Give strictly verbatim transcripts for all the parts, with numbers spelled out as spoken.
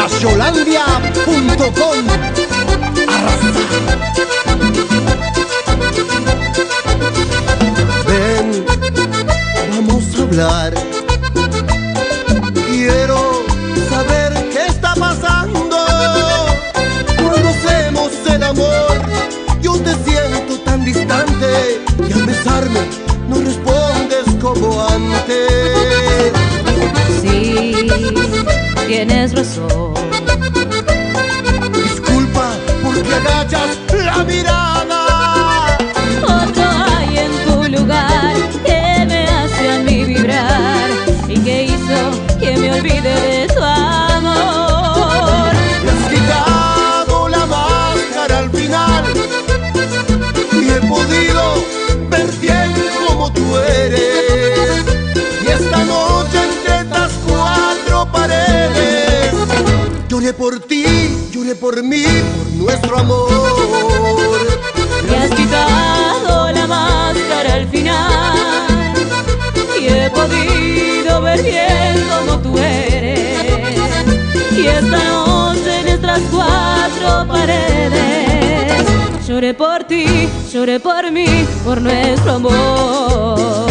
Gasholandia punto com. Ven, vamos a hablar. Quiero saber qué está pasando. Cuando hacemos el amor, yo te siento tan distante y al besarme no respondes como antes. Sí, tienes razón. Disculpa porque agachas la mirada. Otro hay en tu lugar que me hace a mí vibrar y que hizo que me olvide de tu amor. Me has quitado la máscara al final y he podido ver bien como tú eres. Y esta noche entre estas cuatro paredes lloré por ti, lloré por mí, por nuestro amor. Me has quitado la máscara al final y he podido ver bien como tú eres. Y esta noche en estas cuatro paredes lloré por ti, lloré por mí, por nuestro amor.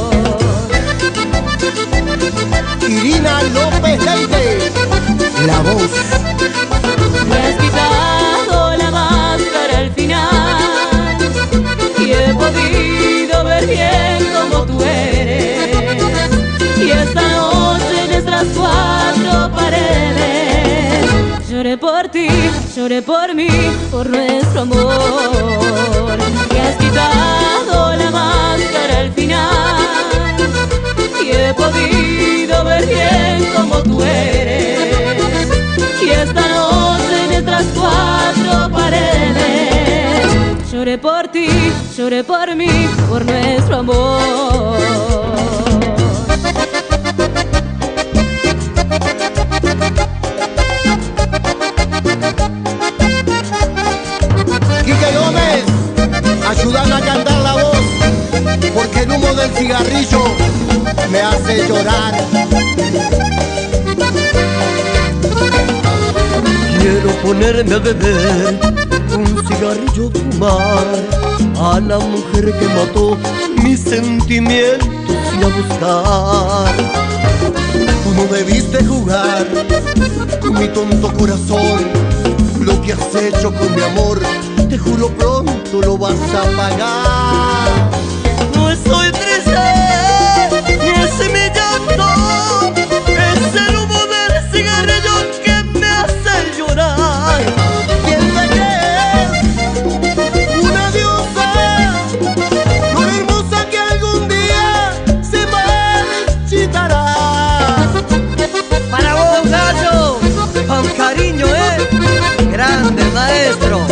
Irina López Leite, la voz. Me has quitado la máscara al final y he podido ver bien como tú eres. Y esta noche en estas cuatro paredes lloré por ti, lloré por mí, por nuestro amor. Me has quitado la máscara al final y he podido ver bien como tú eres. Y esta noche en estas cuatro paredes lloré por ti, lloré por mí, por nuestro amor. Quique Gómez, ayúdame a cantar la voz, porque el humo del cigarrillo me hace llorar. Quiero ponerme a beber, un cigarrillo fumar, a la mujer que mató mis sentimientos y a buscar. Tú no debiste jugar con mi tonto corazón. Lo que has hecho con mi amor, te juro pronto lo vas a pagar. No estoy triste, ni ese mi llanto, es el humo del cigarrillo que me hace llorar. ¿Quién te crees? Una diosa, flor hermosa que algún día se marchitará. Para vos, gallo, con cariño, eh, grande maestro.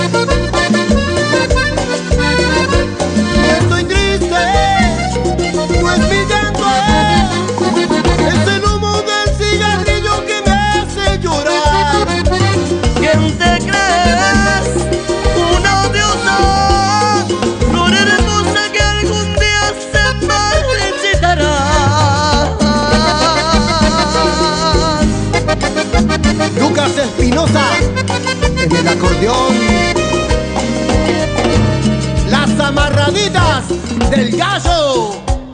Estoy triste, no es mi llanto, es el humo del cigarrillo que me hace llorar. ¿Quién te crees? Una diosa, flor hermosa que algún día se marchitará. Lucas Espinosa en el acordeón. Las amarraditas del gallo.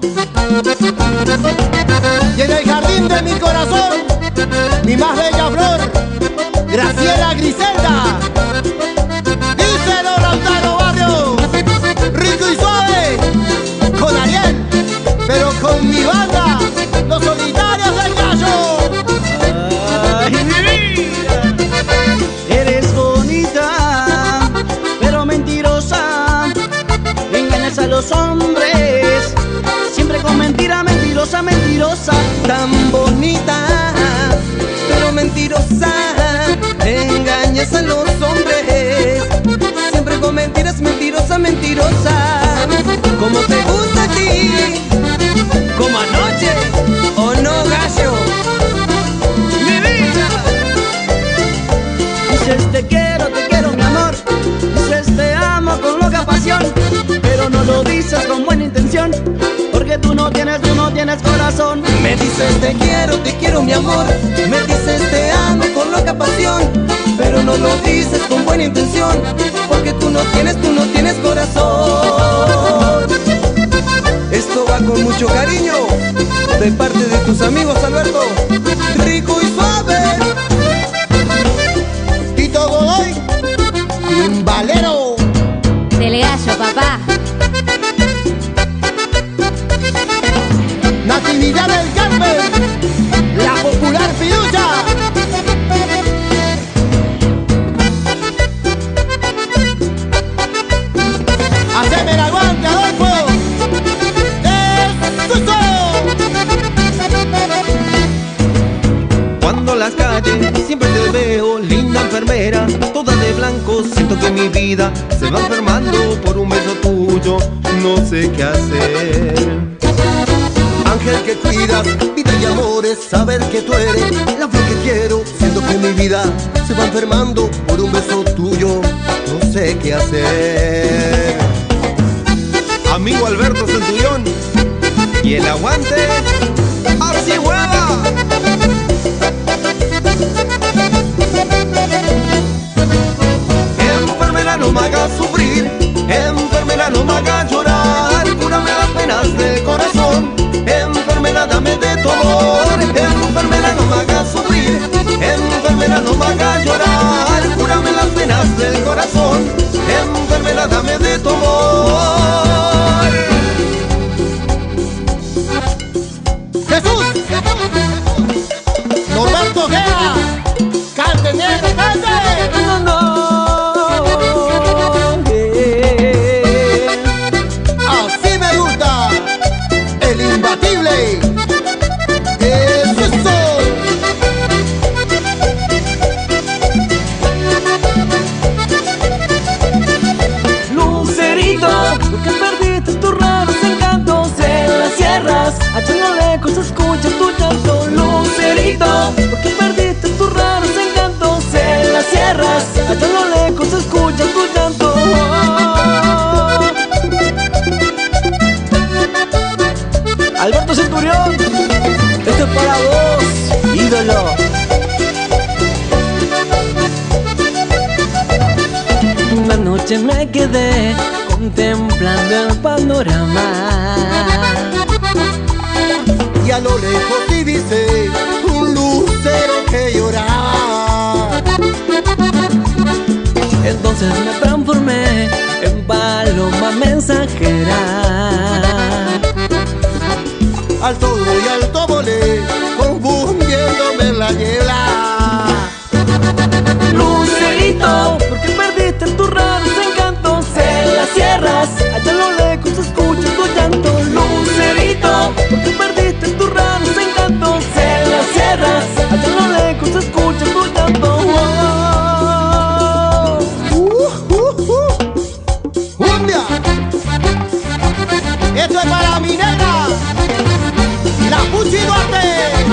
Y en el jardín de mi corazón, mi más bella flor, Graciela Griselda. Díselo, Lautaro Barrio, rico y suave, con Ariel, pero con mi banda, los solitarios del gallo. Ay, mi vida. Eres bonita, pero mentirosa. Engañas a los hombres, siempre con mentira, mentirosa, mentirosa. Tan bonita, pero mentirosa, engañas a los hombres, siempre con mentiras, mentirosa, mentirosa. Como te gusta a ti, como anoche, ¿o no, gallo? Mi vida. Dices te quiero, te quiero mi amor. Dices te amo con loca pasión, pero no lo dices con buena intención, porque tú no tienes, tú no tienes corazón. Me dices te quiero, te quiero mi amor, me dices te amo con loca pasión, buena intención, porque tú no tienes, tú no tienes corazón. Esto va con mucho cariño, de parte de tus amigos, Alberto. Rico y suave. Tito Godoy, timbalero. Del gallo, papá. Natividad del Carmen, la popular Piucha. Haceme el aguante, Adolfo. ¡Eso! Cuando las calles siempre te veo, linda enfermera, toda de blanco, siento que mi vida se va enfermando por un beso tuyo, no sé qué hacer. Ángel que cuidas, vida y amores, saber que tú eres la flor que quiero. Siento que mi vida se va enfermando por un beso tuyo, no sé qué hacer. Amigo Alberto Centurión, y el aguante, así hueva. Enfermera, no me hagas sufrir, enfermera, no me hagas llorar, cúrame las penas del corazón, enfermera, dame de tu amor, enfermera, no me hagas sufrir, enfermera, no me hagas llorar, cúrame las penas del corazón, enfermera, dame de tu amor. ¡Jesús! ¡Norberto Guerra! ¡Cante, negro, cante! No, no, yeah. ¡Así me gusta! ¡El imbatible! ¡Eso es todo! Lucerito, porque perdiste tus raros encantos en las sierras. Allá no lejos se escucha tu llanto. Lucerito, porque perdiste tus raros encantos en las sierras. Allá no lejos se escucha tu llanto. Alberto Centurión, esto es para vos, ídolo. Una noche me quedé contemplando el panorama, Y a lo lejos divisé un lucero que lloraba. entonces me transformé en paloma mensajera. Al todo y alto volé, confundiéndome en la niebla. Lucerito, porque perdiste tus raros encantos en las sierras. Allá a lo lejos se escucha tu llanto. Lucerito, porque perdiste tus raros encantos en las sierras. Allá a lo lejos se escucha tu llanto. Uh, uh, uh. ¡Cumbia! Esto es para mi nena, la Puchi Duarte.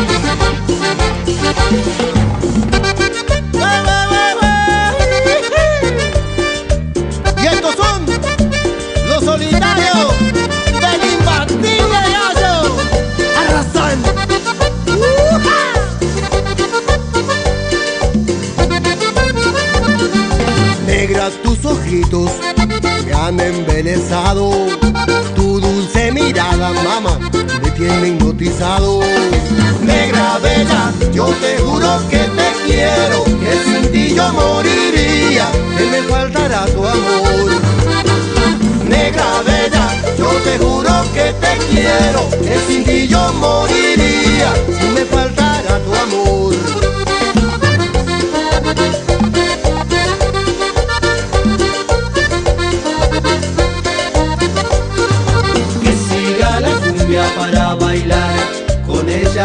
Y estos son los solitarios del imbatible gallo. Arrasan. ¡Uja! Negras tus ojitos me han embelesado, tu dulce mirada, mamá, me tiene hipnotizado. Negra bella, yo te juro que te quiero, que sin ti yo moriría, que me faltará tu amor. Negra bella, yo te juro que te quiero, que sin ti yo moriría, si me faltará tu amor. Que siga la cumbia para bailar con ella.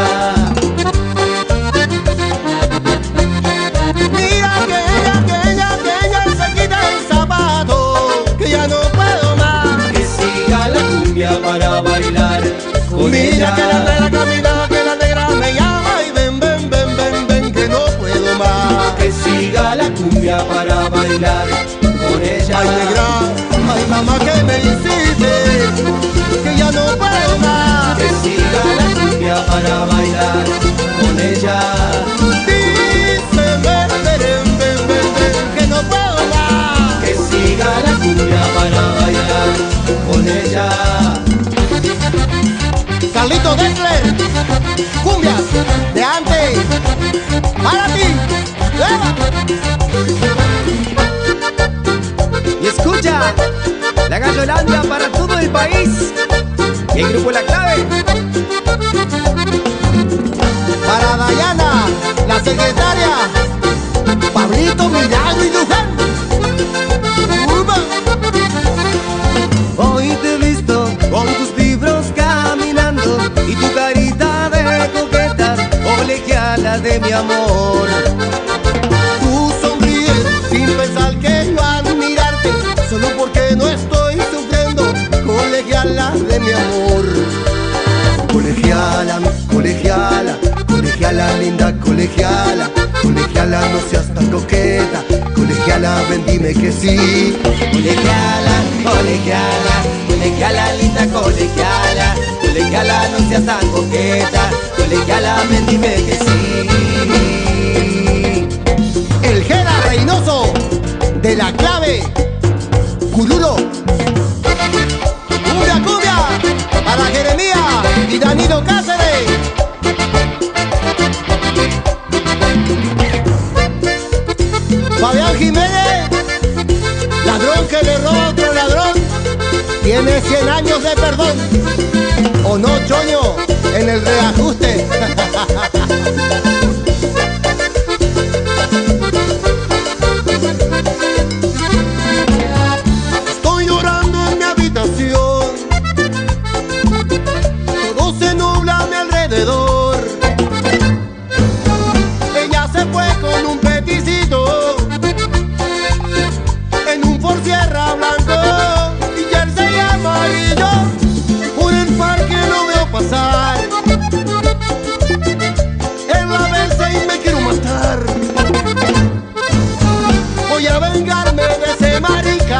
Mira que ella, que ella, que ella se quita el zapato, que ya no puedo más. Que siga la cumbia para bailar con Mira ella. que la negra camina, que la negra me llama y ven, ven, ven, ven, ven, que no puedo más. Que siga la cumbia para bailar con ella. Ay negra, ay mamá que me hiciste, que ya no puedo más. Que siga la cumbia para bailar con ella. Dice ven, ven, ven, ven, ven, que no puedo más. Gallolandia para todo el país. Y el grupo La Clave. Para Dayana, la secretaria, Pablito, Milagro y Luján. ¡Uba! Hoy te he visto con tus libros caminando y tu carita de coqueta, colegiala de mi amor. Tú sonríes sin pensar que yo al mirarte, solo porque no estoy sufriendo, colegiala de mi amor. Colegiala, colegiala, colegiala linda, colegiala, colegiala no seas tan coqueta, colegiala ven dime que sí. Colegiala, colegiala, colegiala linda, colegiala, colegiala no seas tan coqueta, colegiala ven dime que sí. El Jera Reynoso de La Clave, Cururo. Cumbia, cumbia, para Jeremías y Danilo Cáceres. Fabián Jiménez, ladrón que le roba a otro ladrón, tiene cien años de perdón. ¿O no, Choño? En el reajuste. Estoy llorando en mi habitación, todo se nubla a mi alrededor. Ella se fue con un peticito en un Ford Sierra blanco y jersey amarillo. Por el parque lo veo pasar, en la verse y me quiero matar. Voy a vengarme de ese marica,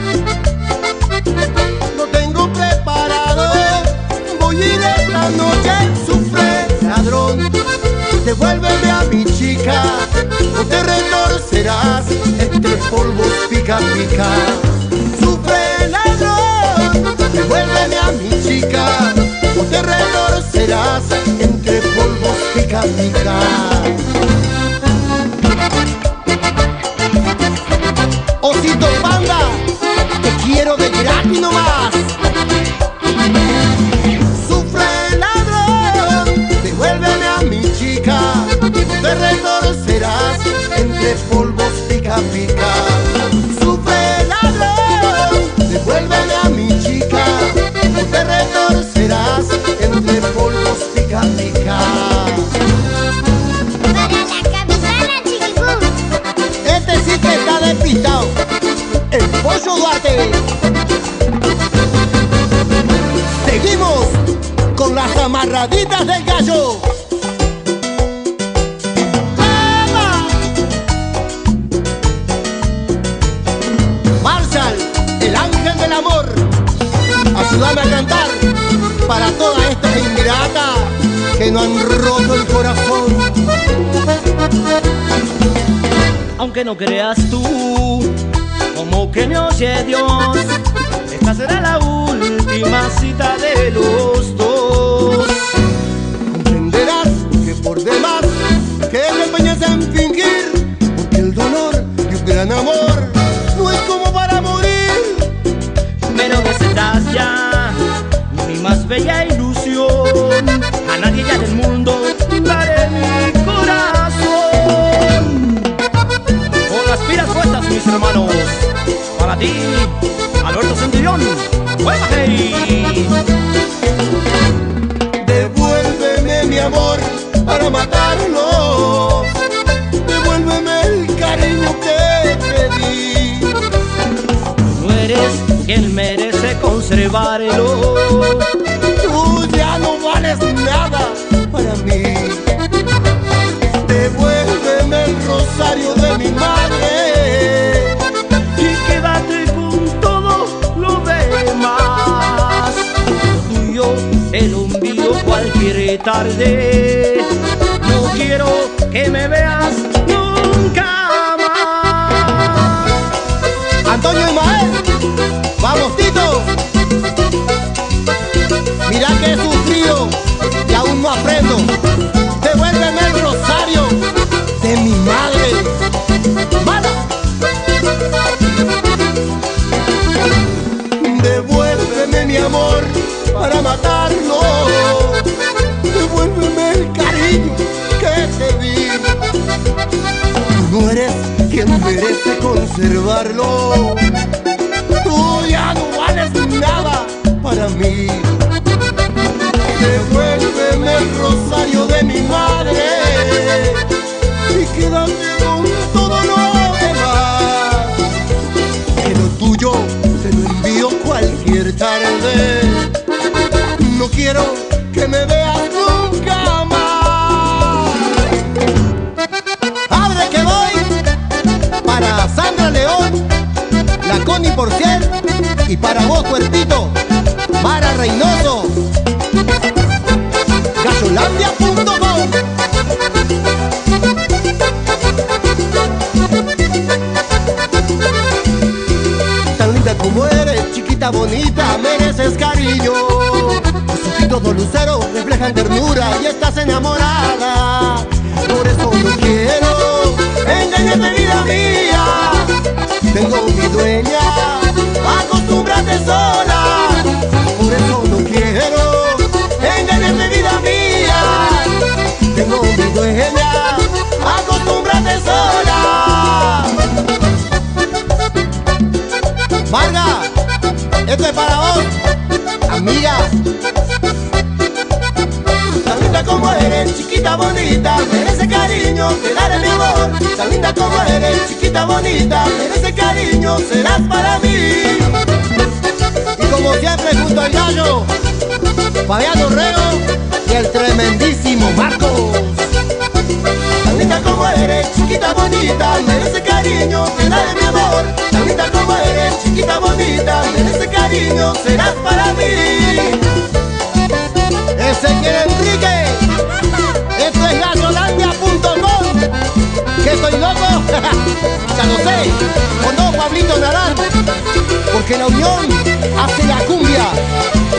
lo tengo preparado. Voy a ir esta noche, sufre ladrón, devuélveme a mi chica, o te retorcerás entre polvos pica pica. Sufre ladrón, devuélveme a mi chica, o te retorcerás entre polvos pica pica. Osito Panda, te quiero de gratis nomás. Sufre ladrón, devuélveme a mi chica, te retorcerás entre polvos pica pica. Sufre ladrón, devuélveme a mi chica, te retorcerás entre polvos pica pica. Para la capitana Chiquibú. Este sí que está despistado, el Pollo Duarte. Seguimos con las amarraditas del gallo. ¡Vamos! Marshall, el ángel del amor, ayúdame a cantar para todas estas ingratas que no han roto el corazón. Aunque no creas tú, como que me oye Dios, esta será la última cita de los dos. Comprenderás que por demás que te empeñes en fingir, porque el dolor de un gran amor no es como para morir. Pero que serás ya mi más bella ilusión, a nadie ya del mundo daré mi corazón. Con las pilas puestas, mis hermanos, para ti, Alberto Centurión, ¡juega, hey! Devuélveme mi amor para matarlo, devuélveme el cariño que te di. No eres quien merece conservarlo. Tú ya no vales nada para mí. Devuélveme el rosario de mi madre Y quédate con todo lo demás. Lo tuyo el ombligo cualquier tarde. No quiero que me veas nunca más. Antonio Ismael, vamos Tito. Mira que he sufrido y aún no aprendo. Devuélveme el rosario de mi madre. ¡Mala! saberlo. Tú ya no vales nada para mí. Devuélveme el rosario de mi madre y quédate con todo lo demás. Que lo tuyo te lo envío cualquier tarde. No quiero que me veas nunca más. Abre que voy para Sandra León, la Connie Porciel y para vos, Cuerpito, Mara Reynoso. Gallolandia punto com. Tan linda como eres, chiquita bonita, mereces cariño. Tus ojitos luceros reflejan ternura y estás enamorada. Por eso no quiero engañarte, vida mía. Tengo mi dueña, acostúmbrate sola. Por eso no quiero engañarte, vida mía. Tengo mi dueña, acostúmbrate sola. Marga, esto es para vos, amiga. Tan linda como eres, chiquita bonita, merece cariño, te daré mi amor. Tan linda como eres, chiquita bonita, merece cariño, serás para mí. Y como siempre junto al gallo, Fabián Orrego y el tremendísimo Marcos. Tan linda como eres, chiquita bonita, merece cariño, te daré mi amor. Tan linda como eres, chiquita bonita, merece cariño, serás para mí. Ezequiel Enrique, esto es gallolandia punto com. ¿Que estoy loco? Ya lo sé, ¿o no, Pablito Narán? Porque la unión hace la cumbia.